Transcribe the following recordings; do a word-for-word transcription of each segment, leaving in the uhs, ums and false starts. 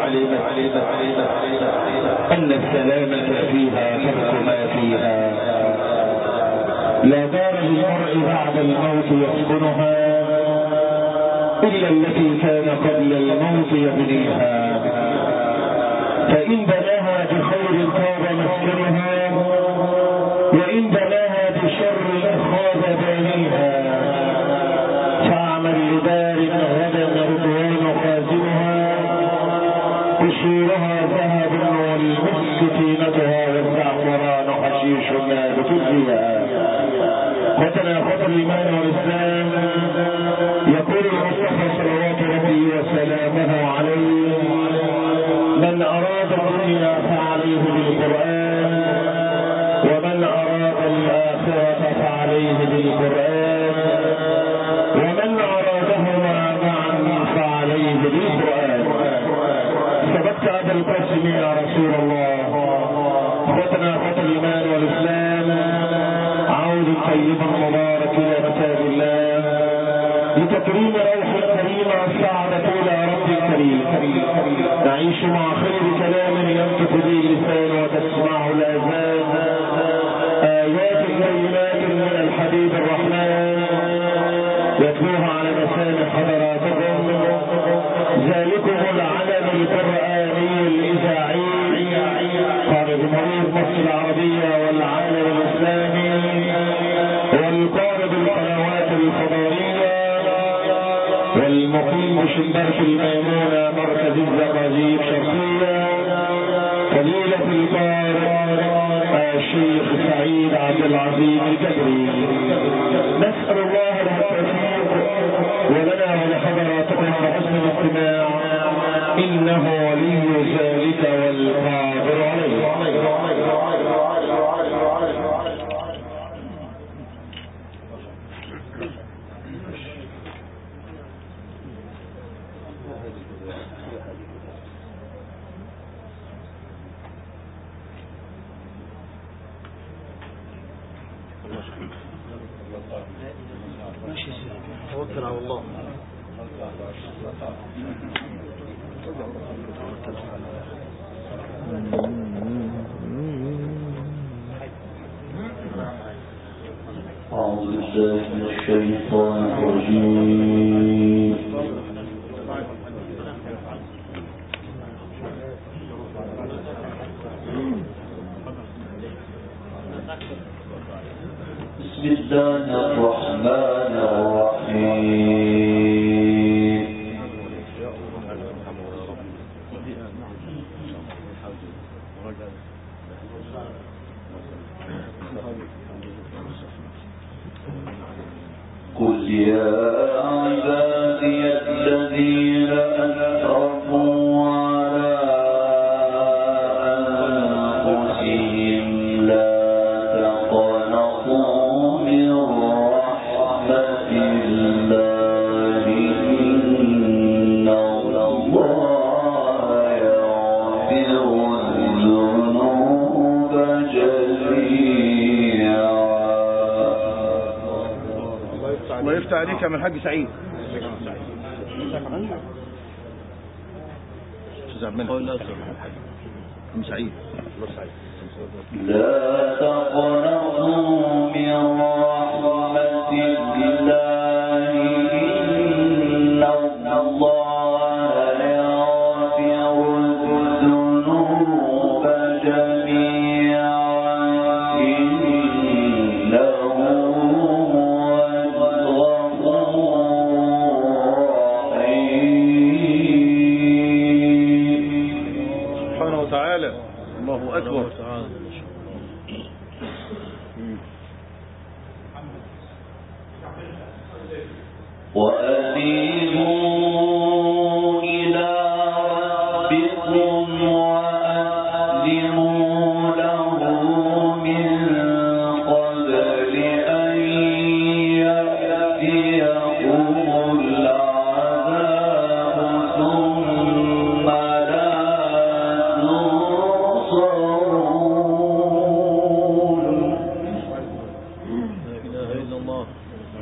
أن السلامة فيها ترك ما فيها. لا دار للمرء بعد الموت يسكنها إلا التي كان قبل الموت يبنيها، فإن بناها بخير طاب مسكنها، وإن بناها بشر خاب بانيها. فاعمل لدار غدا رضوان خازنها، قصورها ذهب والمسك طينتها، والزعفران حشيش نابت فيها. قتنا قتل الإيمان والإسلام. يقول المصطفى صلوات ربي وسلامه عليه: من أراد الدنيا فعليه بالقرآن، ومن أراد الآخرة فعليه بالقرآن، ومن أرادهما معا فعليه بالقرآن. سبقت أبا القاسم يا رسول الله. اخوتنا اخوة الإيمان والإسلام، عود طيبا مبارك إلى كتاب الله لتكريم روح الكريمة السعادة إلى رب الكريم. نعيش مع خير كلام ينطق به اللسان وتسمعه الآذان، آيات بينات من الحبيب الرحمن يتلوها على مسامع حضراتكم. ذلكم العلم القرآني الإذاعي قائد مريض مصر العربية والعالم الإسلامي، والقائد القنوات الفضائية، والمقيم بشباك الميمونة مركز الزقازيق شرقية، فضيلة القارئ الشيخ سعيد عبد العظيم الكدري. نسأل الله له التوفيق ولنا ولحضراتكم حسن الاستماع، إنه ولي ذلك والقادر عليه. توكل على الله. أعوذ بالله من الشيطان الرجيم. بسم الله الرحمن الرحيم. قل يا عبادي الذين أسرفوا على أنفسهم لا تقنطوا من رحمة الله إن الله يغفر الذنوب جميعا. الله يفتح عليك يا الحاج سعيد. سعيد لا تقنطوا من رحمة الله إن الله يغفر الذنوب جميعا إنه الله أكبر. وأنيبوا إلى ربكم وأسلموا له من قبل أن يأتيكم العذاب ثم لا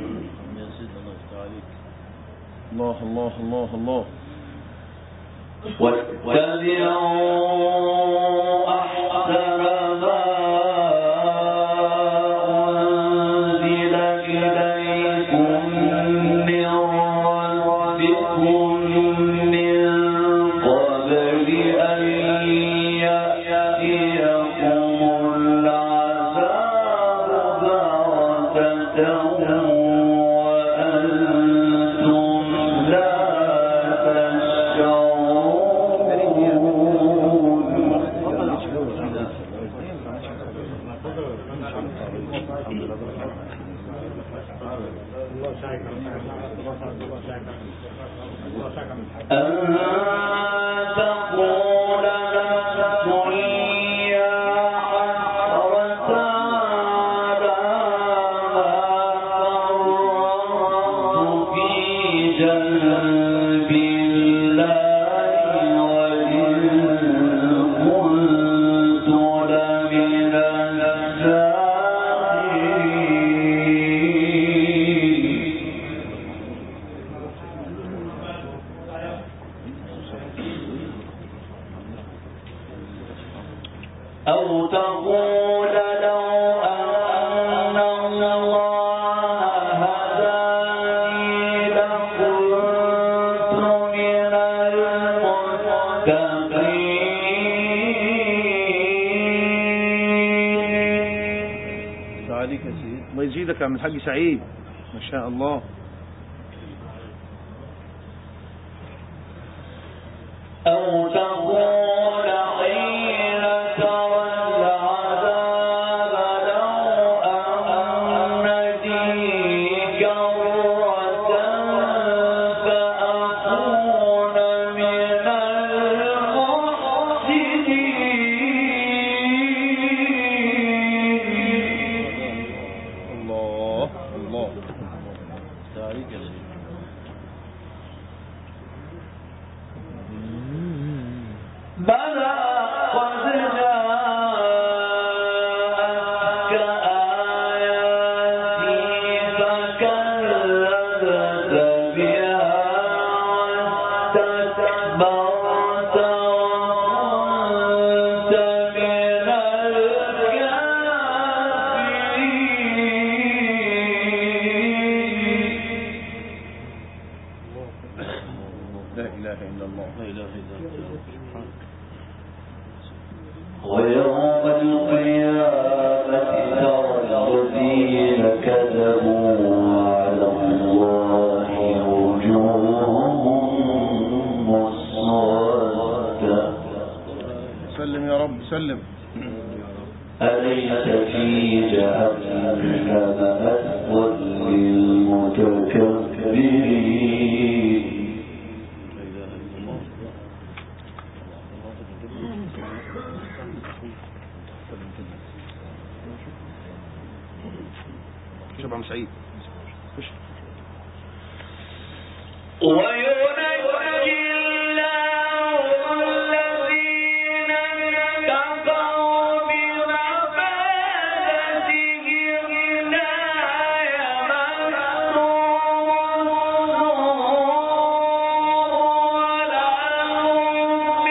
الله الله الله الله. من الحاج سعيد ما شاء الله. أو تقول حين ترى العذاب لو أن لي كرة فأكون من ويوم القيامة ترى الذين كذبوا على الله وجوههم مسودة. سلم يا رب سلم. أليس في جهنم مثوى للمتكبرين. شباب سعيد وينجي الله الذين اتقوا بمفازتهم لا يمسهم ولا هم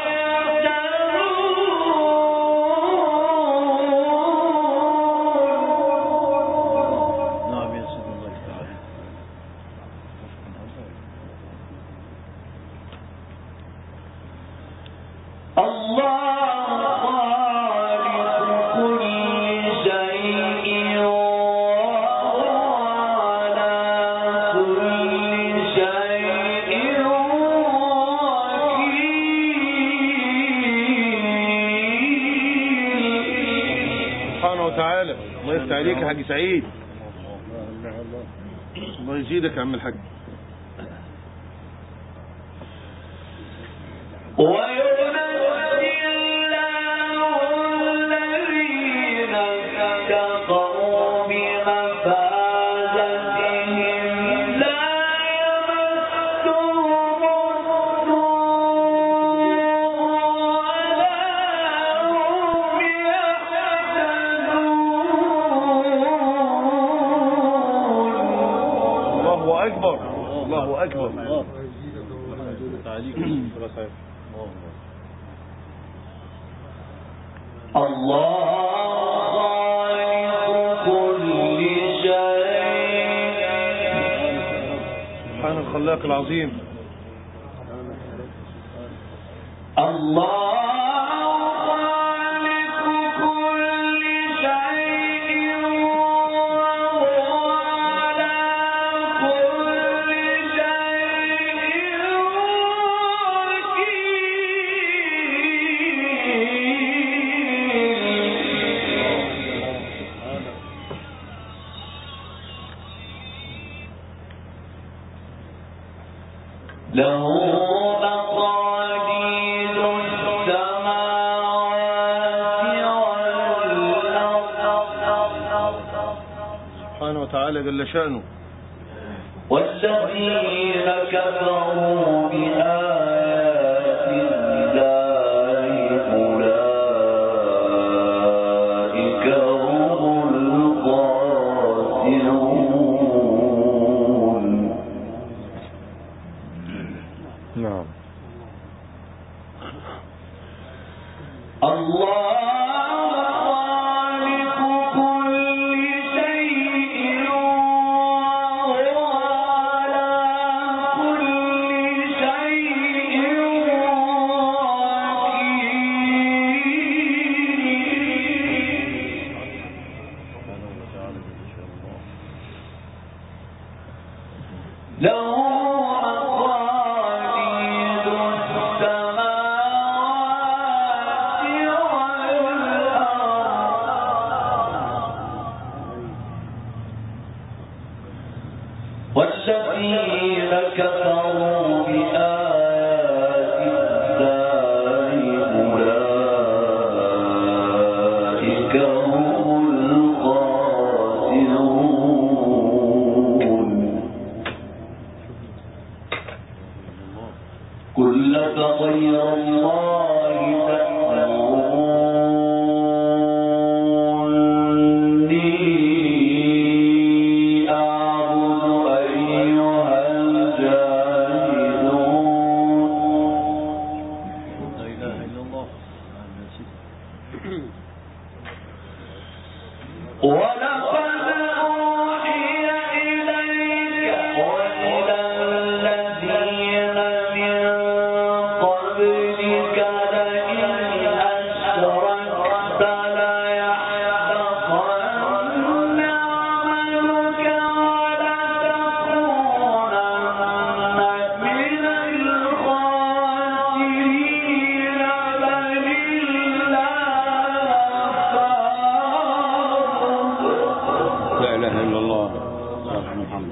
عليك يا حاج سعيد. الله يزيدك يا عم الحاج. وينجي الله الذين اتقوا بمفازتهم لا يمسهم السوء ولا هم الله أكبر الله أكبر. تعليق سبحان الخلاق العظيم. الله له مقاليد السماوات والأرض سبحانه وتعالى جل شأنه. والذين كفروا بآيات الله أولئك هم الخاسرون. نعم. الله خالق كل شيء وهو على كل شيء وكيل. له والذين كفروا بآيات الله أولئك هم الخاسرون. قل فغير الله ولقد أوحي إليك وإلى الذين من قبلك لئن أشركت ليحبطن عملك ولتكونن من الخاسرين. بل لا إله إلا الله. صلى محمد.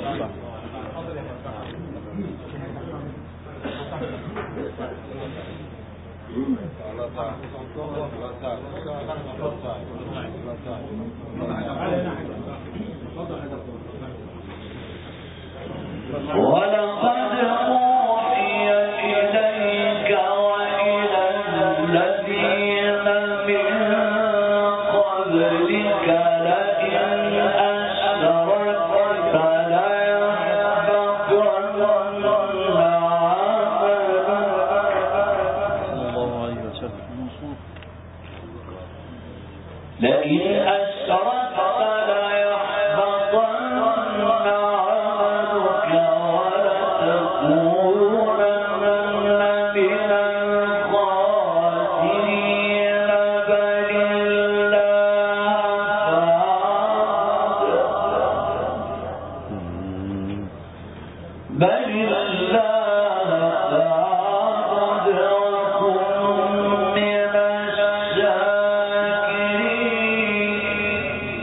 ولقد أوحي إليك وإلى الذين من قبلك لئن أشركت ليحبطن عملك. لئن أشركت ليحبطن عملك ولتكونن من الخاسرين. بل الله بل الله فاعبد وكن من الشاكرين.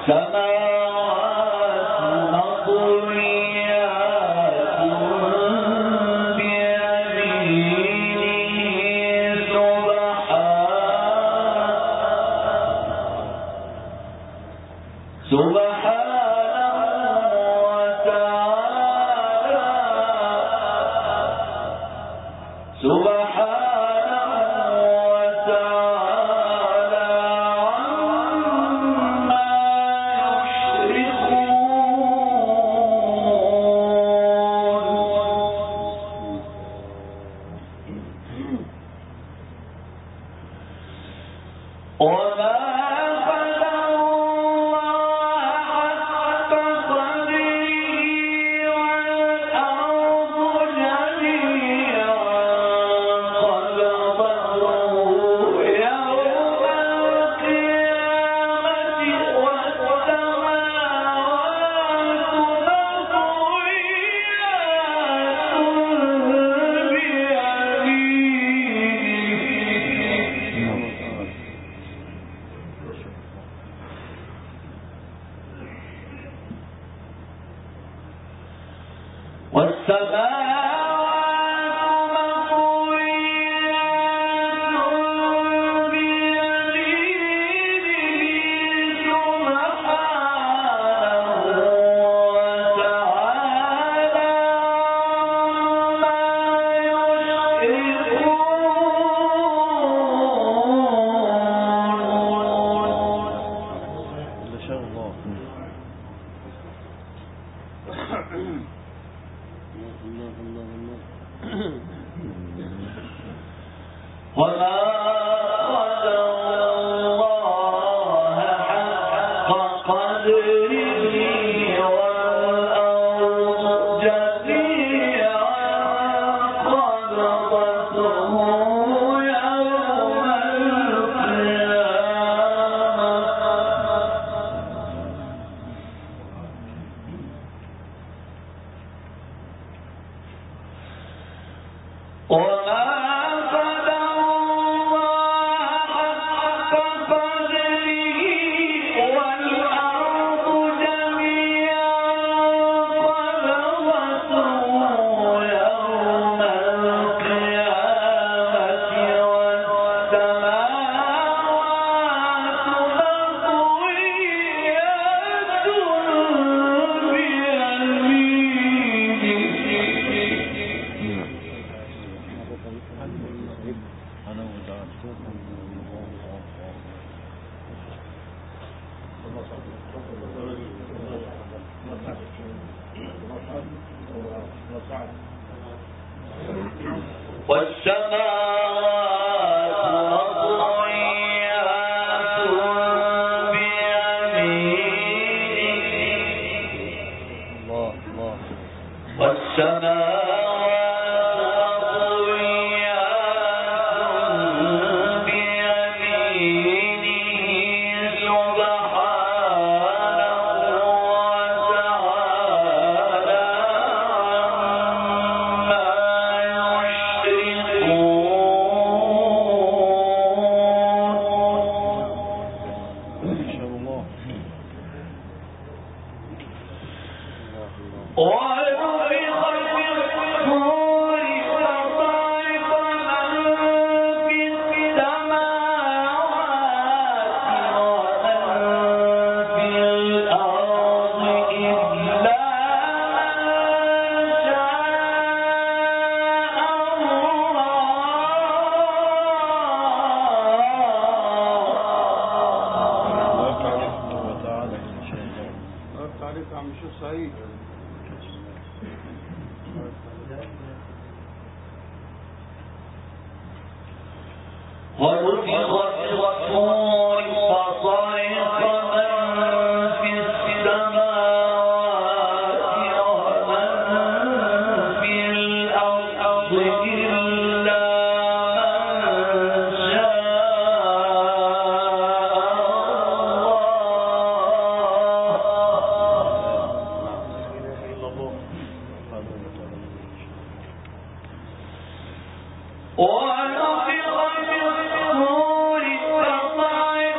ونفخ في الصور فصعق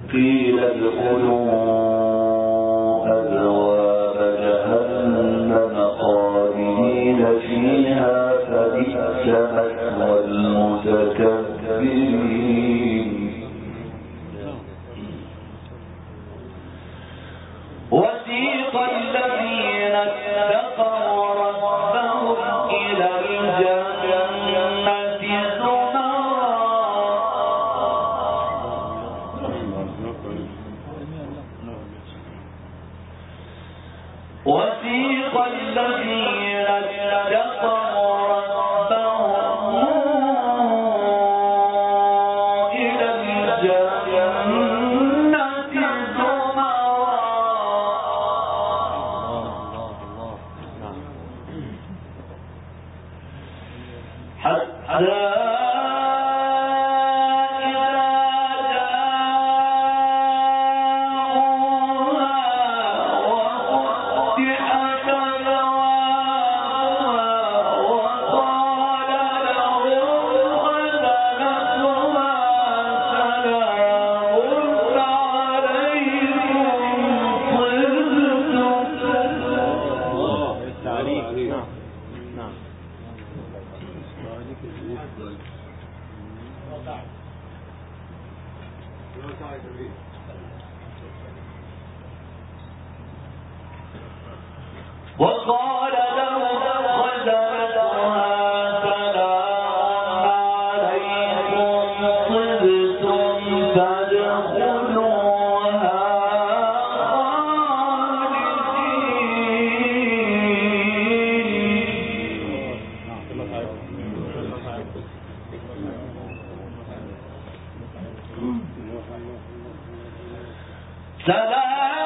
قيل ادخلوا أبواب جهنم خالدين فيها فبئس مثوى المتكبرين وسيق الذين اتقوا ربهم إلى الجنة زمرا وسيق الذين اتقوا ربهم إلى الجنة حتى وقال لهم خزنتها سلام عليكم طبتم فادخلوها خالدين سلام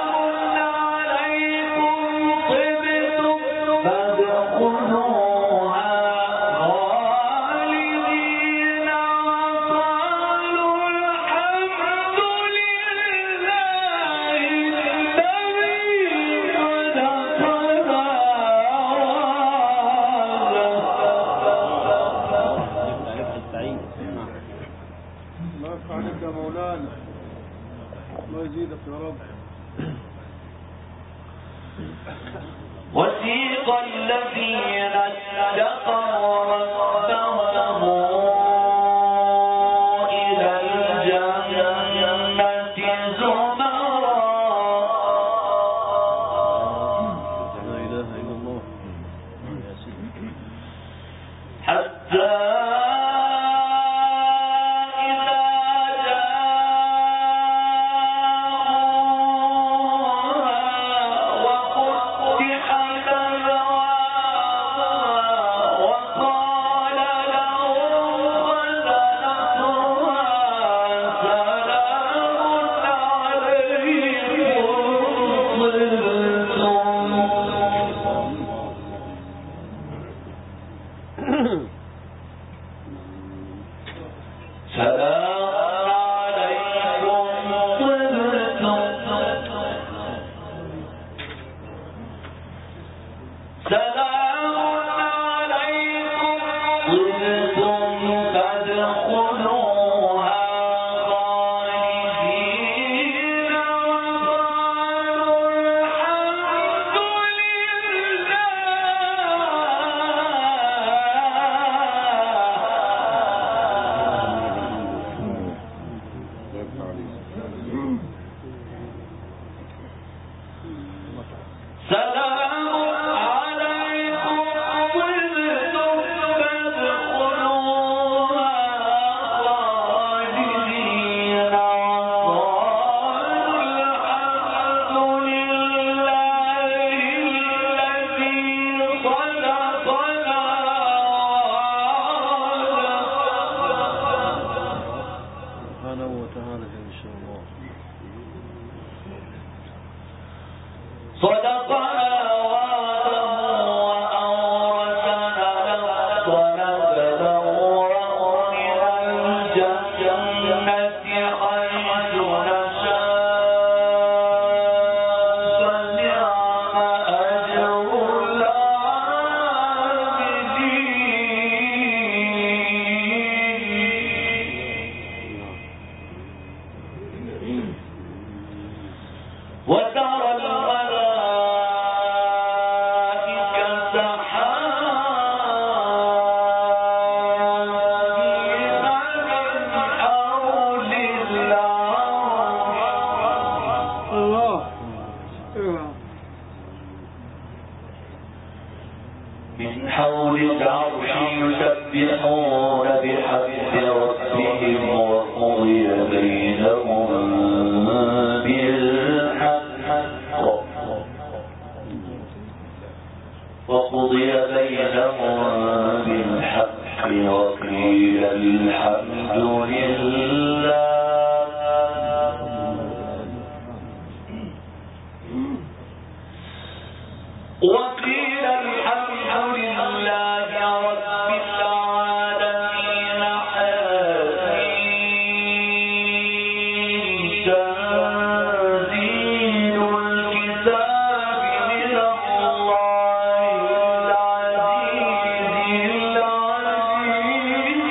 وسيق الذين اتقوا ربهم إلى الجنة زمرا لا إله إلا الله حتى حول العرش يسبحون بحمد ربهم وقضي بينهم بالحق وقضي بينهم بالحق وقيل الحمد لله وقيل الحمد لله رب العالمين حميد تنزيل الكتاب من الله العزيز العليم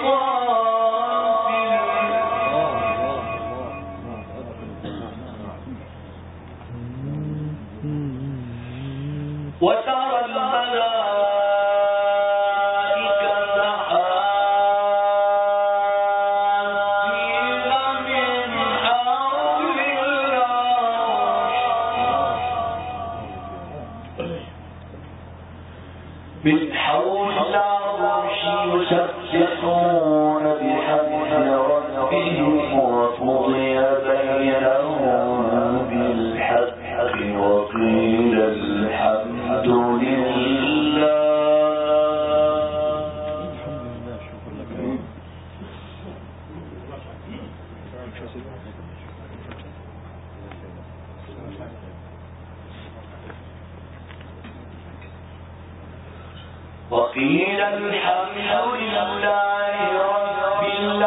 وترى الملائكة حافين من حول العرش من حول العرش يسبحون بحمد ربهم وقضي بينهم بالحق وقيل الحمد لله وقيل الحمد لله رب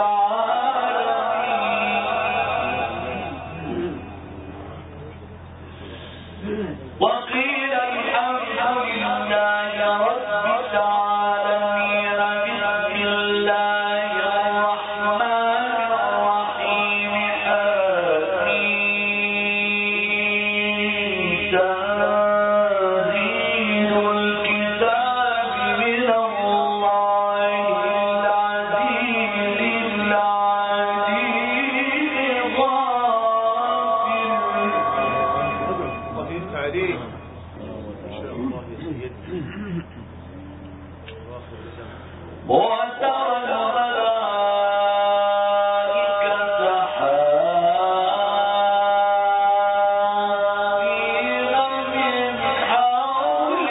العالمين وقيل الحمد لله رب العالمين بسم الله الرحمن الرحيم حميد تنزيل الكتاب من الله العزيز العليم غافر عليك ما شاء الله يا سيدي. وترى الملائكة حافين من حول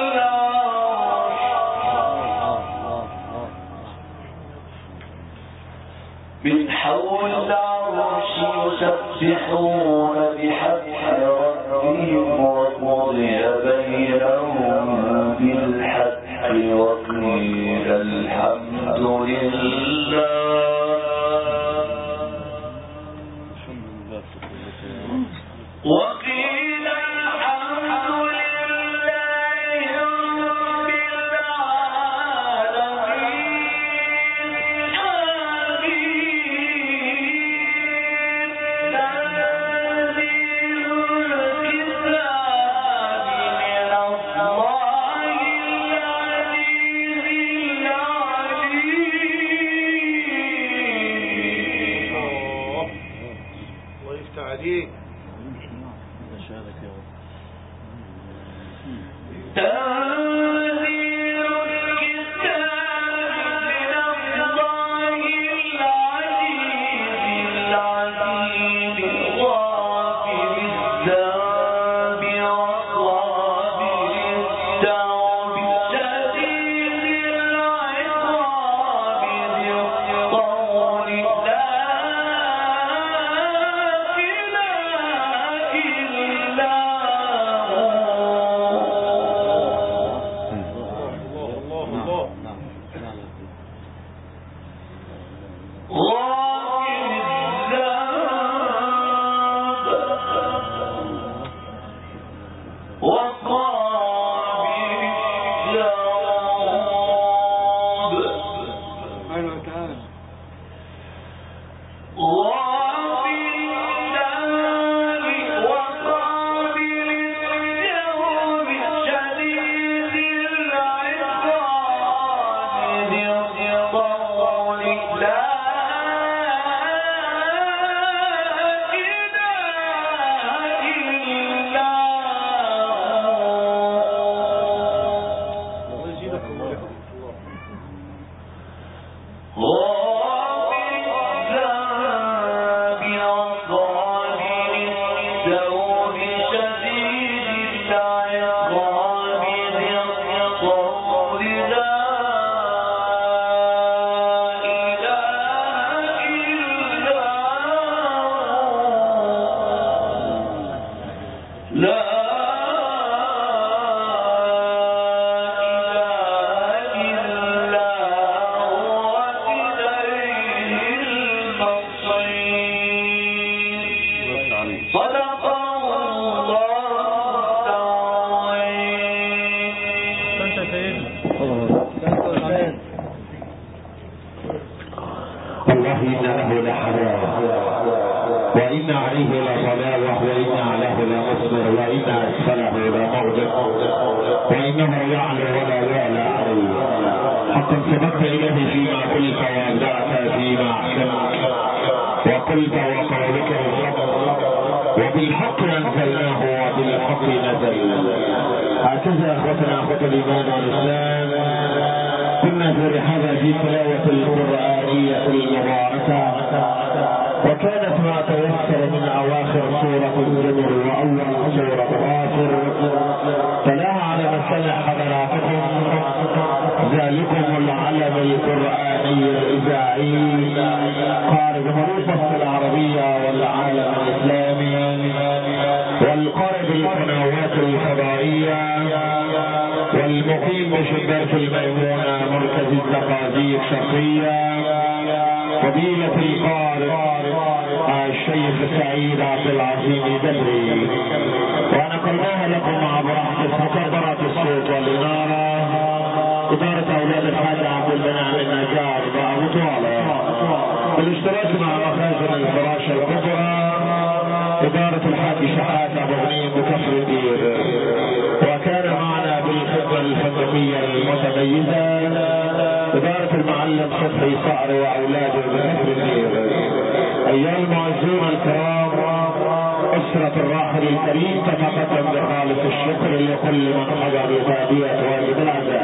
العرش من حول العرش يسبحون بحمد ربهم وقضي بينهم بالحق وقيل الحمد لله وقيل الحمد لله رب العالمين تنزيل الكتاب من الله العزيز العليم الله يفتح عليك. تنزيل الكتاب من الله العزيز العليم غافر الذنب وقابل التوب شديد العقاب ذي الطول لا إله إلا هو الكريم تتقدم بخالص الشكر لكل من حضر بادية واجب العزاء.